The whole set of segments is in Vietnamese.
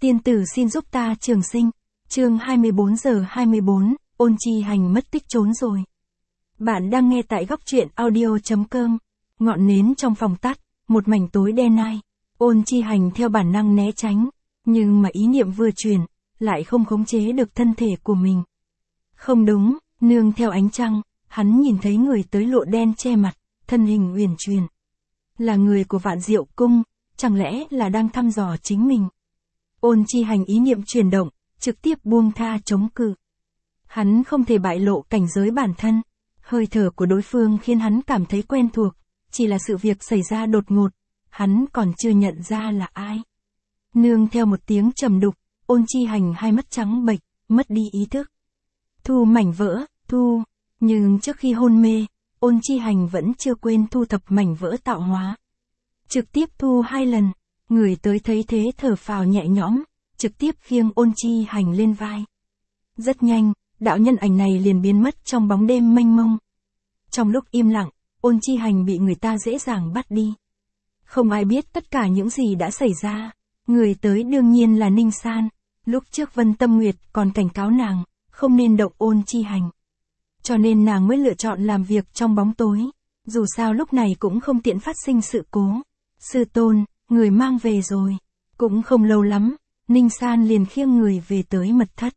Tiên tử xin giúp ta trường sinh. Chương 24:24, Ôn Chi Hành mất tích trốn rồi. Bạn đang nghe tại góc truyện audio.com. Ngọn nến trong phòng tắt, một mảnh tối đen ai. Ôn Chi Hành theo bản năng né tránh, nhưng mà ý niệm vừa chuyển, lại không khống chế được thân thể của mình. Không đúng, nương theo ánh trăng, hắn nhìn thấy người tới lụa đen che mặt, thân hình uyển chuyển. Là người của Vạn Diệu Cung, chẳng lẽ là đang thăm dò chính mình. Ôn Chi Hành ý niệm chuyển động, trực tiếp buông tha chống cự. Hắn không thể bại lộ cảnh giới bản thân. Hơi thở của đối phương khiến hắn cảm thấy quen thuộc, chỉ là sự việc xảy ra đột ngột, hắn còn chưa nhận ra là ai. Nương theo một tiếng trầm đục, Ôn Chi Hành hai mắt trắng bệch, mất đi ý thức. Thu mảnh vỡ, thu. Nhưng trước khi hôn mê, Ôn Chi Hành vẫn chưa quên thu thập mảnh vỡ tạo hóa. Trực tiếp thu 2 lần, người tới thấy thế thở phào nhẹ nhõm, trực tiếp khiêng Ôn Chi Hành lên vai. Rất nhanh, đạo nhân ảnh này liền biến mất trong bóng đêm mênh mông. Trong lúc im lặng, Ôn Chi Hành bị người ta dễ dàng bắt đi. Không ai biết tất cả những gì đã xảy ra. Người tới đương nhiên là Ninh San. Lúc trước Vân Tâm Nguyệt còn cảnh cáo nàng, không nên động Ôn Chi Hành. Cho nên nàng mới lựa chọn làm việc trong bóng tối. Dù sao lúc này cũng không tiện phát sinh sự cố. Sư tôn, người mang về rồi. Cũng không lâu lắm, Ninh San liền khiêng người về tới mật thất.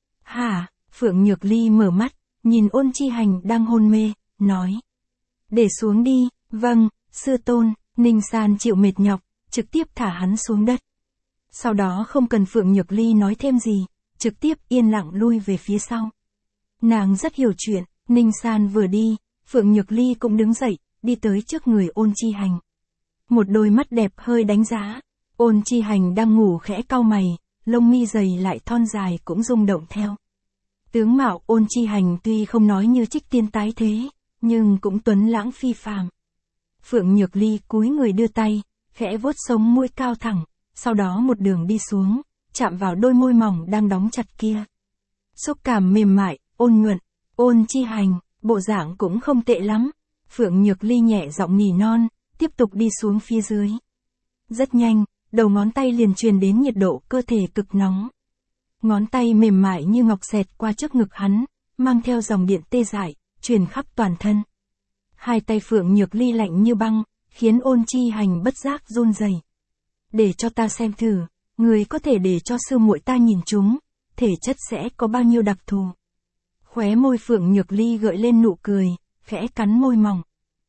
Hả? Phượng Nhược Ly mở mắt, nhìn Ôn Chi Hành đang hôn mê, nói. Để xuống đi, vâng, sư tôn. Ninh San chịu mệt nhọc, trực tiếp thả hắn xuống đất. Sau đó không cần Phượng Nhược Ly nói thêm gì, trực tiếp yên lặng lui về phía sau. Nàng rất hiểu chuyện, Ninh San vừa đi, Phượng Nhược Ly cũng đứng dậy, đi tới trước người Ôn Chi Hành. Một đôi mắt đẹp hơi đánh giá, Ôn Chi Hành đang ngủ khẽ cau mày, lông mi dày lại thon dài cũng rung động theo. Tướng mạo Ôn Chi Hành tuy không nói như Trích Tiên tái thế, nhưng cũng tuấn lãng phi phàm. Phượng Nhược Ly cúi người đưa tay, khẽ vuốt sống mũi cao thẳng, sau đó một đường đi xuống, chạm vào đôi môi mỏng đang đóng chặt kia. Xúc cảm mềm mại, ôn nhuận, Ôn Chi Hành, bộ dạng cũng không tệ lắm. Phượng Nhược Ly nhẹ giọng nỉ non, tiếp tục đi xuống phía dưới. Rất nhanh, đầu ngón tay liền truyền đến nhiệt độ cơ thể cực nóng. Ngón tay mềm mại như ngọc xẹt qua trước ngực hắn, mang theo dòng điện tê dại, truyền khắp toàn thân. Hai tay Phượng Nhược Ly lạnh như băng, khiến Ôn Chi Hành bất giác run rẩy. Để cho ta xem thử, người có thể để cho sư muội ta nhìn chúng, thể chất sẽ có bao nhiêu đặc thù. Khóe môi Phượng Nhược Ly gợi lên nụ cười, khẽ cắn môi mỏng.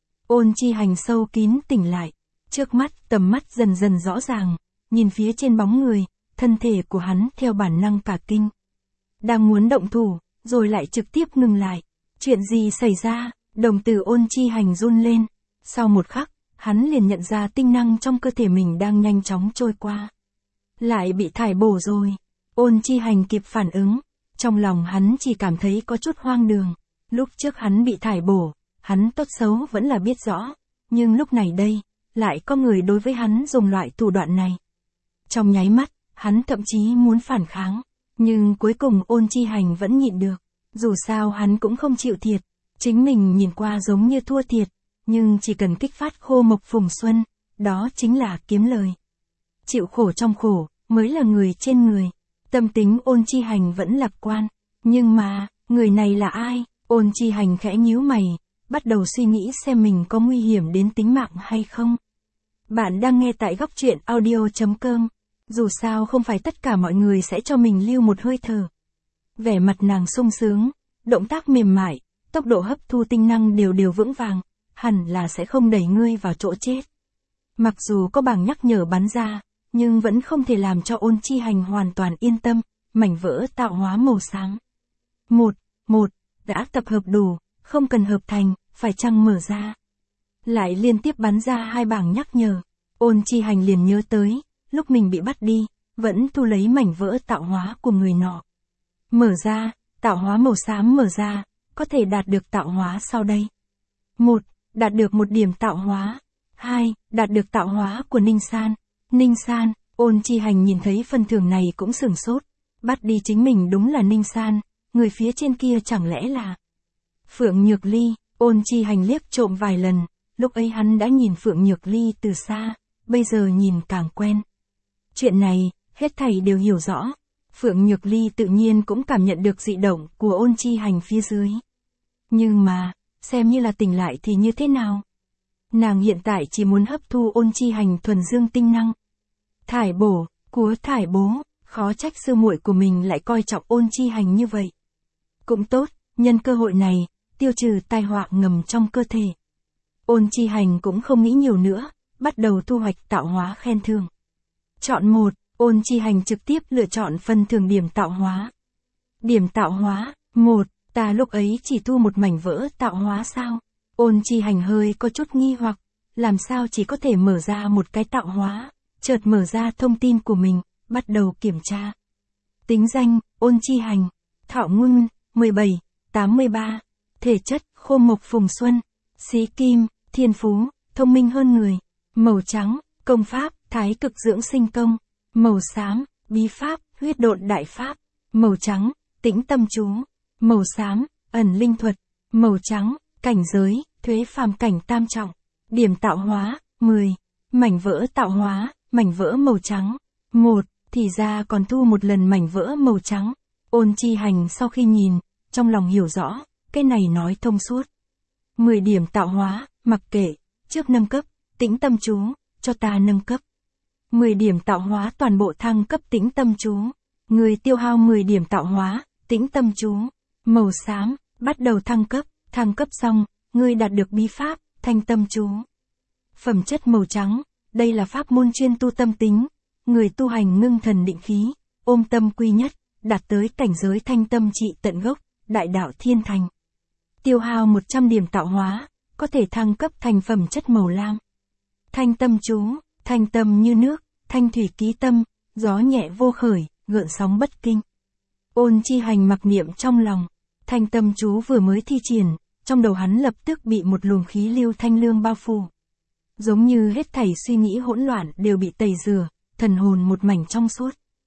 Ôn Chi Hành sâu kín tỉnh lại, trước mắt tầm mắt dần dần rõ ràng, nhìn phía trên bóng người, thân thể của hắn theo bản năng cả kinh. Đang muốn động thủ, rồi lại trực tiếp ngừng lại. Chuyện gì xảy ra? Đồng tử Ôn Chi Hành run lên. Sau một khắc, hắn liền nhận ra tinh năng trong cơ thể mình đang nhanh chóng trôi qua. Lại bị thải bổ rồi. Ôn Chi Hành kịp phản ứng. Trong lòng hắn chỉ cảm thấy có chút hoang đường. Lúc trước hắn bị thải bổ, hắn tốt xấu vẫn là biết rõ. Nhưng lúc này đây, lại có người đối với hắn dùng loại thủ đoạn này. Trong nháy mắt, hắn thậm chí muốn phản kháng. Nhưng cuối cùng Ôn Chi Hành vẫn nhịn được. Dù sao hắn cũng không chịu thiệt. Chính mình nhìn qua giống như thua thiệt. Nhưng chỉ cần kích phát khô mộc phùng xuân, đó chính là kiếm lời. Chịu khổ trong khổ, mới là người trên người. Tâm tính Ôn Chi Hành vẫn lạc quan. Nhưng mà, người này là ai? Ôn Chi Hành khẽ nhíu mày, bắt đầu suy nghĩ xem mình có nguy hiểm đến tính mạng hay không. Bạn đang nghe tại góc truyện audio.com. Dù sao không phải tất cả mọi người sẽ cho mình lưu một hơi thở. Vẻ mặt nàng sung sướng, động tác mềm mại, tốc độ hấp thu tinh năng đều vững vàng, hẳn là sẽ không đẩy ngươi vào chỗ chết. Mặc dù có bảng nhắc nhở bắn ra, nhưng vẫn không thể làm cho Ôn Chi Hành hoàn toàn yên tâm, mảnh vỡ tạo hóa màu sáng. Một, đã tập hợp đủ, không cần hợp thành, phải chăng mở ra. Lại liên tiếp bắn ra 2 bảng nhắc nhở, Ôn Chi Hành liền nhớ tới, lúc mình bị bắt đi, vẫn thu lấy mảnh vỡ tạo hóa của người nọ. Mở ra, tạo hóa màu xám mở ra, có thể đạt được tạo hóa sau đây. 1. Đạt được 1 điểm tạo hóa. 2. Đạt được tạo hóa của Ninh San. Ninh San, Ôn Chi Hành nhìn thấy phần thưởng này cũng sửng sốt. Bắt đi chính mình đúng là Ninh San, người phía trên kia chẳng lẽ là Phượng Nhược Ly. Ôn Chi Hành liếc trộm vài lần, lúc ấy hắn đã nhìn Phượng Nhược Ly từ xa, bây giờ nhìn càng quen. Chuyện này, Hết thảy đều hiểu rõ. Phượng Nhược Ly tự nhiên cũng cảm nhận được dị động của Ôn Chi Hành phía dưới. Nhưng mà, xem như là tỉnh lại thì như thế nào? Nàng hiện tại chỉ muốn hấp thu Ôn Chi Hành thuần dương tinh năng. Thải bổ, cúa thải bố, khó trách sư muội của mình lại coi trọng Ôn Chi Hành như vậy. Cũng tốt, nhân cơ hội này, tiêu trừ tai họa ngầm trong cơ thể. Ôn Chi Hành cũng không nghĩ nhiều nữa, bắt đầu thu hoạch tạo hóa khen thưởng. Chọn 1, Ôn Chi Hành trực tiếp lựa chọn phần thưởng điểm tạo hóa. Điểm tạo hóa, 1, ta lúc ấy chỉ thu một mảnh vỡ tạo hóa sao? Ôn Chi Hành hơi có chút nghi hoặc, làm sao chỉ có thể mở ra một cái tạo hóa, chợt mở ra thông tin của mình, bắt đầu kiểm tra. Tính danh, Ôn Chi Hành, thọ nguyên, 17, 83, thể chất, khô mộc phùng xuân, xí kim, thiên phú, thông minh hơn người, màu trắng, công pháp, thái cực dưỡng sinh công, màu xám, bí pháp, huyết độn đại pháp, màu trắng, tĩnh tâm chú, màu xám, ẩn linh thuật, màu trắng, cảnh giới, thuế phàm cảnh tam trọng, điểm tạo hóa, 10, mảnh vỡ tạo hóa, mảnh vỡ màu trắng, 1, thì ra còn thu một lần mảnh vỡ màu trắng. Ôn Chi Hành sau khi nhìn, trong lòng hiểu rõ, cái này nói thông suốt. 10 điểm tạo hóa, mặc kệ, trước nâng cấp, tĩnh tâm chú, cho ta nâng cấp. 10 điểm tạo hóa toàn bộ thăng cấp tĩnh tâm chú. Người tiêu hao 10 điểm tạo hóa, tĩnh tâm chú, màu xám, bắt đầu thăng cấp xong, ngươi đạt được bí pháp, thanh tâm chú. Phẩm chất màu trắng, đây là pháp môn chuyên tu tâm tính, người tu hành ngưng thần định khí, ôm tâm quy nhất, đạt tới cảnh giới thanh tâm trị tận gốc, đại đạo thiên thành. Tiêu hao 100 điểm tạo hóa, có thể thăng cấp thành phẩm chất màu lam. Thanh tâm chú, thanh tâm như nước, thanh thủy ký tâm, gió nhẹ vô khởi, gợn sóng bất kinh. Ôn Chi Hành mặc niệm trong lòng, thanh tâm chú vừa mới thi triển, trong đầu hắn lập tức bị một luồng khí lưu thanh lương bao phủ. Giống như hết thảy suy nghĩ hỗn loạn đều bị tẩy rửa, thần hồn một mảnh trong suốt.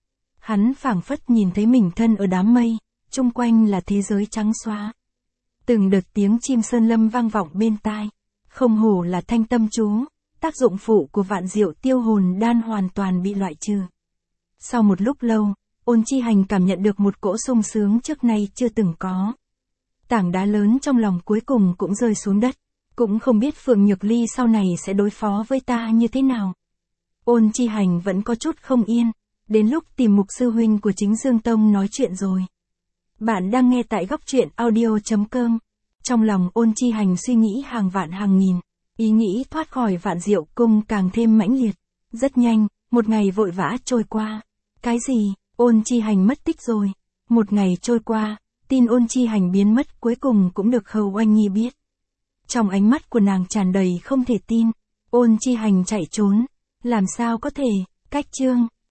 Hắn phảng phất nhìn thấy mình thân ở đám mây, chung quanh là thế giới trắng xóa. Từng đợt tiếng chim sơn lâm vang vọng bên tai, không hổ là thanh tâm chú, tác dụng phụ của vạn diệu tiêu hồn đan hoàn toàn bị loại trừ. Sau một lúc lâu, Ôn Chi Hành cảm nhận được một cỗ sung sướng trước nay chưa từng có. Tảng đá lớn trong lòng cuối cùng cũng rơi xuống đất, cũng không biết Phượng Nhược Ly sau này sẽ đối phó với ta như thế nào. Ôn Chi Hành vẫn có chút không yên, đến lúc tìm mục sư huynh của Chính Dương Tông nói chuyện rồi. Bạn đang nghe tại góc truyện audio.com. Trong lòng Ôn Chi Hành suy nghĩ hàng vạn hàng nghìn, ý nghĩ thoát khỏi Vạn Diệu Cung càng thêm mãnh liệt. Rất nhanh, một ngày vội vã trôi qua. Cái gì? Ôn Chi Hành mất tích rồi. Một ngày trôi qua, tin Ôn Chi Hành biến mất cuối cùng cũng được Khâu Oanh Nhi biết. Trong ánh mắt của nàng tràn đầy không thể tin. Ôn Chi Hành chạy trốn. Làm sao có thể? Cách chương